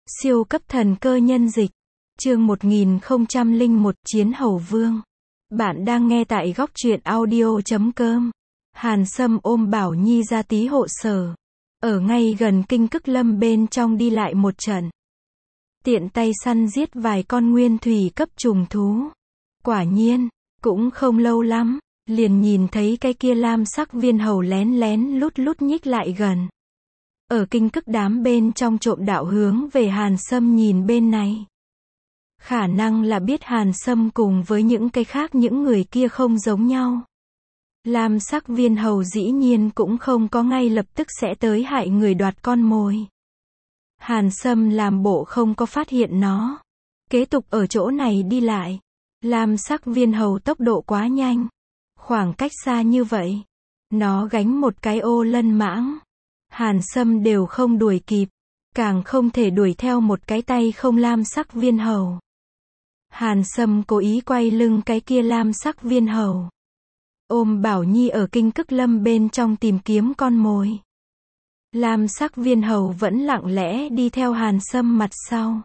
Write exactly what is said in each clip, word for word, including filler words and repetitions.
Siêu cấp thần cơ nhân dịch. Chương một nghìn không trăm lẻ một Chiến Hầu Vương. Bạn đang nghe tại góc truyện audio chấm com. Hàn Sâm ôm Bảo Nhi ra tí hộ sở. Ở ngay gần Kinh Cức Lâm bên trong đi lại một trận. Tiện tay săn giết vài con nguyên thủy cấp trùng thú. Quả nhiên, cũng không lâu lắm, liền nhìn thấy cái kia lam sắc viên hầu lén lén lút lút nhích lại gần. Ở Kinh Cức đám bên trong trộm đạo hướng về Hàn Sâm nhìn bên này. Khả năng là biết Hàn Sâm cùng với những cái khác những người kia không giống nhau. Lam sắc viên hầu dĩ nhiên cũng không có ngay lập tức sẽ tới hại người đoạt con mồi. Hàn Sâm làm bộ không có phát hiện nó. Kế tục ở chỗ này đi lại. Lam sắc viên hầu tốc độ quá nhanh. Khoảng cách xa như vậy. Nó gánh một cái ô lân mãng. Hàn Sâm đều không đuổi kịp. Càng không thể đuổi theo một cái tay không lam sắc viên hầu. Hàn Sâm cố ý quay lưng cái kia lam sắc viên hầu. Ôm Bảo Nhi ở Kinh Cức Lâm bên trong tìm kiếm con mồi. Lam sắc viên hầu vẫn lặng lẽ đi theo Hàn Sâm mặt sau.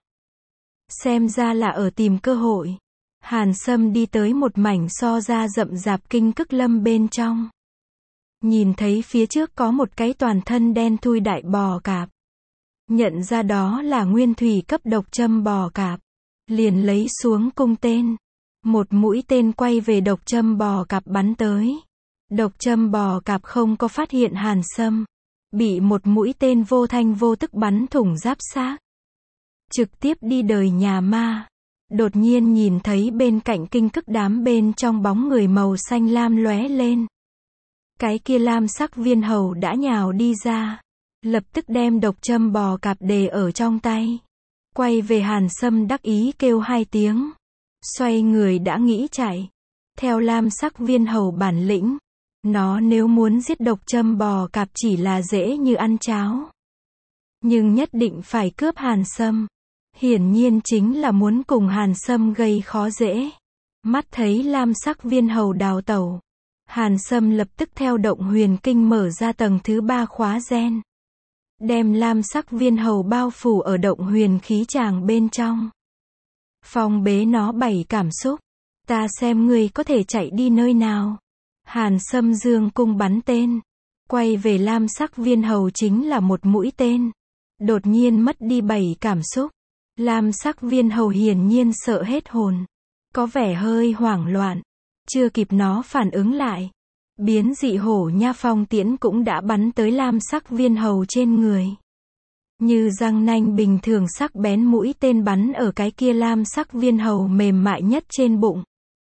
Xem ra là ở tìm cơ hội. Hàn Sâm đi tới một mảnh so ra rậm rạp Kinh Cức Lâm bên trong. Nhìn thấy phía trước có một cái toàn thân đen thui đại bò cạp. Nhận ra đó là nguyên thủy cấp độc châm bò cạp. Liền lấy xuống cung tên. Một mũi tên quay về độc châm bò cạp bắn tới. Độc châm bò cạp không có phát hiện Hàn Sâm. Bị một mũi tên vô thanh vô tức bắn thủng giáp xác. Trực tiếp đi đời nhà ma. Đột nhiên nhìn thấy bên cạnh Kinh Cức đám bên trong bóng người màu xanh lam lóe lên. Cái kia lam sắc viên hầu đã nhào đi ra. Lập tức đem độc châm bò cạp đề ở trong tay. Quay về Hàn Sâm đắc ý kêu hai tiếng. Xoay người đã nghĩ chạy. Theo lam sắc viên hầu bản lĩnh. Nó nếu muốn giết độc châm bò cạp chỉ là dễ như ăn cháo. Nhưng nhất định phải cướp Hàn Sâm. Hiển nhiên chính là muốn cùng Hàn Sâm gây khó dễ. Mắt thấy lam sắc viên hầu đào tẩu. Hàn Sâm lập tức theo động huyền kinh mở ra tầng thứ ba khóa gen. Đem lam sắc viên hầu bao phủ ở động huyền khí tràng bên trong. Phong bế nó bảy cảm xúc. Ta xem ngươi có thể chạy đi nơi nào. Hàn Sâm dương cung bắn tên. Quay về lam sắc viên hầu chính là một mũi tên. Đột nhiên mất đi bảy cảm xúc. Lam sắc viên hầu hiển nhiên sợ hết hồn. Có vẻ hơi hoảng loạn. Chưa kịp nó phản ứng lại. Biến dị hổ nha phong tiễn cũng đã bắn tới lam sắc viên hầu trên người. Như răng nanh bình thường sắc bén mũi tên bắn ở cái kia lam sắc viên hầu mềm mại nhất trên bụng.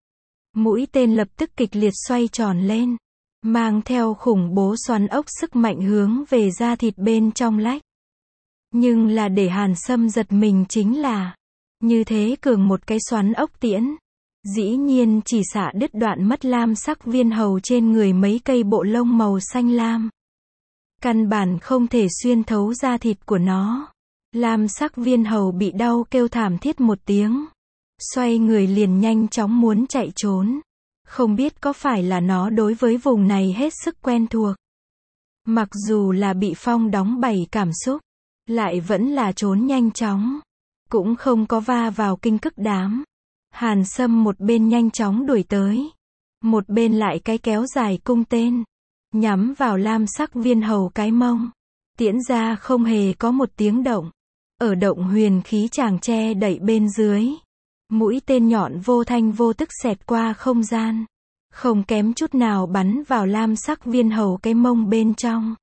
Mũi tên lập tức kịch liệt xoay tròn lên. Mang theo khủng bố xoắn ốc sức mạnh hướng về da thịt bên trong lách. Nhưng là để Hàn Sâm giật mình chính là. Như thế cường một cái xoắn ốc tiễn. Dĩ nhiên chỉ xả đứt đoạn mất lam sắc viên hầu trên người mấy cây bộ lông màu xanh lam. Căn bản không thể xuyên thấu da thịt của nó. Lam sắc viên hầu bị đau kêu thảm thiết một tiếng. Xoay người liền nhanh chóng muốn chạy trốn. Không biết có phải là nó đối với vùng này hết sức quen thuộc. Mặc dù là bị phong đóng bảy cảm xúc. Lại vẫn là trốn nhanh chóng. Cũng không có va vào Kinh Cức đám. Hàn Sâm một bên nhanh chóng đuổi tới. Một bên lại cái kéo dài cung tên. Nhắm vào lam sắc viên hầu cái mông. Tiễn ra không hề có một tiếng động. Ở động huyền khí tràng che đậy bên dưới. Mũi tên nhọn vô thanh vô tức xẹt qua không gian. Không kém chút nào bắn vào lam sắc viên hầu cái mông bên trong.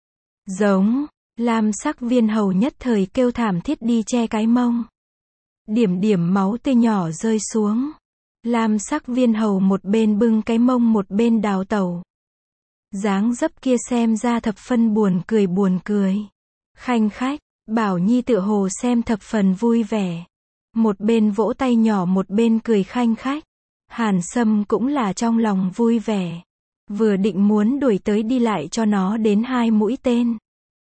Giống. Lam sắc viên hầu nhất thời kêu thảm thiết đi che cái mông. Điểm điểm máu tươi nhỏ rơi xuống. Lam sắc viên hầu một bên bưng cái mông một bên đào tẩu. Dáng dấp kia xem ra thập phân buồn cười buồn cười. Khanh khách, Bảo Nhi tựa hồ xem thập phần vui vẻ. Một bên vỗ tay nhỏ một bên cười khanh khách. Hàn Sâm cũng là trong lòng vui vẻ. Vừa định muốn đuổi tới đi lại cho nó đến hai mũi tên.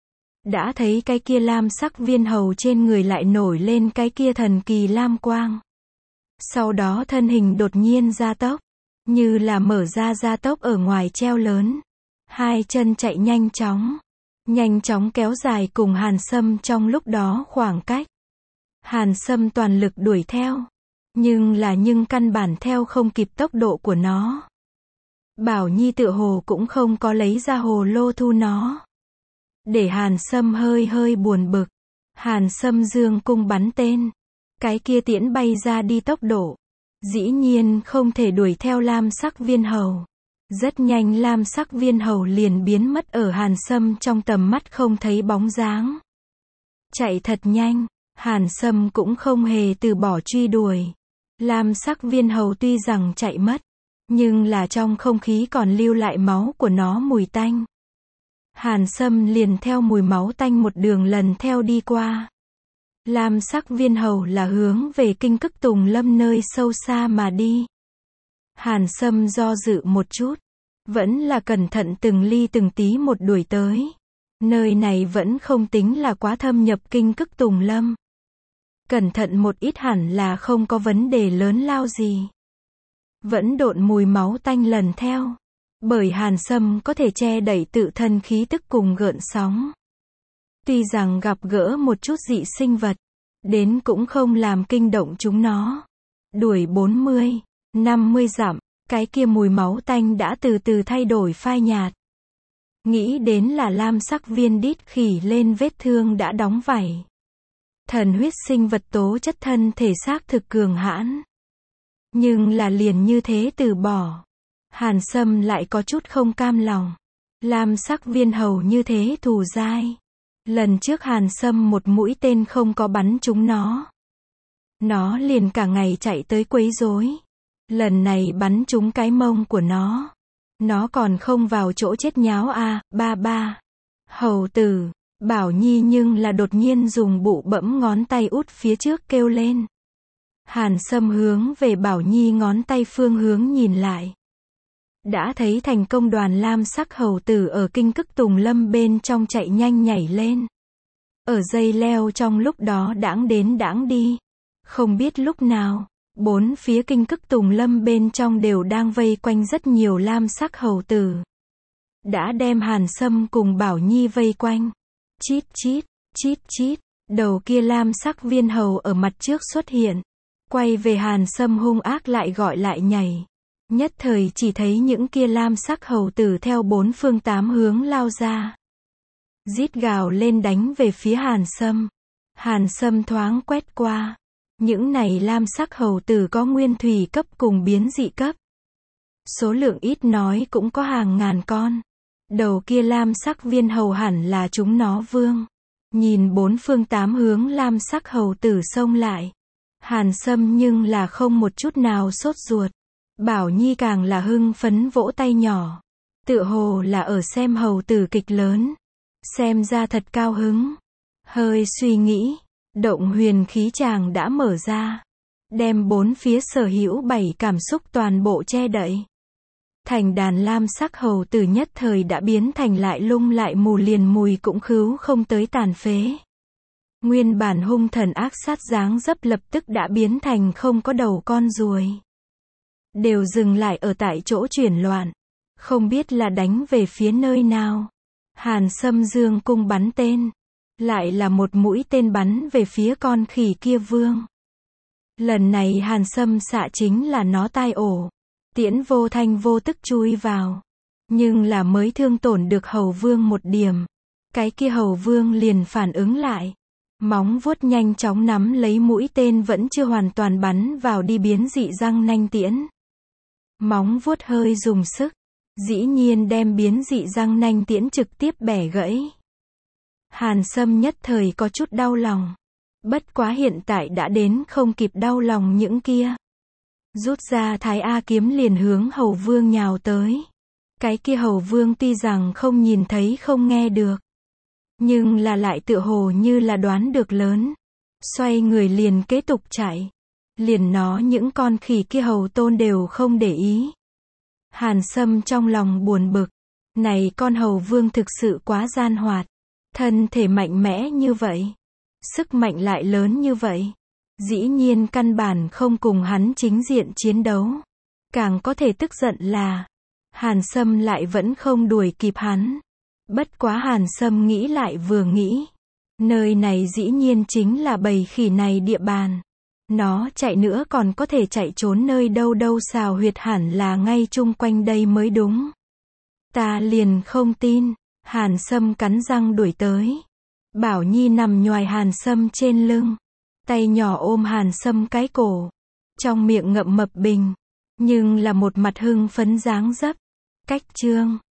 Đã thấy cái kia lam sắc viên hầu trên người lại nổi lên cái kia thần kỳ lam quang. Sau đó thân hình đột nhiên gia tốc. Như là mở ra gia tốc ở ngoài treo lớn. Hai chân chạy nhanh chóng. Nhanh chóng kéo dài cùng Hàn Sâm trong lúc đó khoảng cách. Hàn Sâm toàn lực đuổi theo. Nhưng là nhưng căn bản theo không kịp tốc độ của nó. Bảo Nhi tựa hồ cũng không có lấy ra hồ lô thu nó. Để Hàn Sâm hơi hơi buồn bực. Hàn Sâm dương cung bắn tên. Cái kia tiễn bay ra đi tốc độ. Dĩ nhiên không thể đuổi theo lam sắc viên hầu. Rất nhanh lam sắc viên hầu liền biến mất ở Hàn Sâm trong tầm mắt không thấy bóng dáng. Chạy thật nhanh, Hàn Sâm cũng không hề từ bỏ truy đuổi. Lam sắc viên hầu tuy rằng chạy mất, nhưng là trong không khí còn lưu lại máu của nó mùi tanh. Hàn Sâm liền theo mùi máu tanh một đường lần theo đi qua. Lam sắc viên hầu là hướng về Kinh Cức Tùng Lâm nơi sâu xa mà đi. Hàn Sâm do dự một chút, vẫn là cẩn thận từng ly từng tí một đuổi tới. Nơi này vẫn không tính là quá thâm nhập Kinh Cức Tùng Lâm. Cẩn thận một ít hẳn là không có vấn đề lớn lao gì. Vẫn độn mùi máu tanh lần theo. Bởi Hàn Sâm có thể che đẩy tự thân khí tức cùng gợn sóng. Tuy rằng gặp gỡ một chút dị sinh vật, đến cũng không làm kinh động chúng nó. Đuổi bốn mươi, năm mươi dặm, cái kia mùi máu tanh đã từ từ thay đổi phai nhạt. Nghĩ đến là lam sắc viên đít khỉ lên vết thương đã đóng vảy. Thần huyết sinh vật tố chất thân thể xác thực cường hãn. Nhưng là liền như thế từ bỏ. Hàn Sâm lại có chút không cam lòng. Lam sắc viên hầu như thế thù dai. Lần trước Hàn Sâm một mũi tên không có bắn trúng nó. Nó liền cả ngày chạy tới quấy rối. Lần này bắn trúng cái mông của nó. Nó còn không vào chỗ chết nháo à, ba ba. Hầu tử, Bảo Nhi nhưng là đột nhiên dùng bụ bẫm ngón tay út phía trước kêu lên. Hàn Sâm hướng về Bảo Nhi ngón tay phương hướng nhìn lại. Đã thấy thành công đoàn lam sắc hầu tử ở Kinh Cức Tùng Lâm bên trong chạy nhanh nhảy lên. Ở dây leo trong lúc đó đãng đến đãng đi. Không biết lúc nào, bốn phía Kinh Cức Tùng Lâm bên trong đều đang vây quanh rất nhiều lam sắc hầu tử. Đã đem Hàn Sâm cùng Bảo Nhi vây quanh. Chít chít, chít chít, đầu kia lam sắc viên hầu ở mặt trước xuất hiện. Quay về Hàn Sâm hung ác lại gọi lại nhảy. Nhất thời chỉ thấy những kia lam sắc hầu tử theo bốn phương tám hướng lao ra. Rít gào lên đánh về phía Hàn Sâm. Hàn Sâm thoáng quét qua. Những này lam sắc hầu tử có nguyên thủy cấp cùng biến dị cấp. Số lượng ít nói cũng có hàng ngàn con. Đầu kia lam sắc viên hầu hẳn là chúng nó vương. Nhìn bốn phương tám hướng lam sắc hầu tử xông lại. Hàn Sâm nhưng là không một chút nào sốt ruột. Bảo Nhi càng là hưng phấn vỗ tay nhỏ. Tựa hồ là ở xem hầu tử kịch lớn. Xem ra thật cao hứng. Hơi suy nghĩ. Động huyền khí tràng đã mở ra. Đem bốn phía sở hữu bảy cảm xúc toàn bộ che đậy. Thành đàn lam sắc hầu tử nhất thời đã biến thành lại lung lại mù liền mùi cũng khứu không tới tàn phế. Nguyên bản hung thần ác sát dáng dấp lập tức đã biến thành không có đầu con ruồi. Đều dừng lại ở tại chỗ chuyển loạn. Không biết là đánh về phía nơi nào. Hàn Sâm dương cung bắn tên. Lại là một mũi tên bắn về phía con khỉ kia vương. Lần này Hàn Sâm xạ chính là nó tai ổ. Tiễn vô thanh vô tức chui vào. Nhưng là mới thương tổn được hầu vương một điểm. Cái kia hầu vương liền phản ứng lại. Móng vuốt nhanh chóng nắm lấy mũi tên vẫn chưa hoàn toàn bắn vào đi biến dị răng nanh tiễn. Móng vuốt hơi dùng sức. Dĩ nhiên đem biến dị răng nanh tiễn trực tiếp bẻ gãy. Hàn Sâm nhất thời có chút đau lòng. Bất quá hiện tại đã đến không kịp đau lòng những kia. Rút ra Thái A kiếm liền hướng hầu vương nhào tới. Cái kia hầu vương tuy rằng không nhìn thấy không nghe được. Nhưng là lại tựa hồ như là đoán được lớn. Xoay người liền kế tục chạy. Liền nó những con khỉ kia hầu tôn đều không để ý. Hàn Sâm trong lòng buồn bực. Này con hầu vương thực sự quá gian hoạt. Thân thể mạnh mẽ như vậy. Sức mạnh lại lớn như vậy. Dĩ nhiên căn bản không cùng hắn chính diện chiến đấu. Càng có thể tức giận là Hàn Sâm lại vẫn không đuổi kịp hắn. Bất quá Hàn Sâm nghĩ lại vừa nghĩ. Nơi này dĩ nhiên chính là bầy khỉ này địa bàn. Nó chạy nữa còn có thể chạy trốn nơi đâu đâu, xào huyệt hẳn là ngay chung quanh đây mới đúng. Ta liền không tin. Hàn Sâm cắn răng đuổi tới. Bảo Nhi nằm nhoài Hàn Sâm trên lưng. Tay nhỏ ôm Hàn Sâm cái cổ. Trong miệng ngậm mập bình. Nhưng là một mặt hưng phấn dáng dấp. Cách chương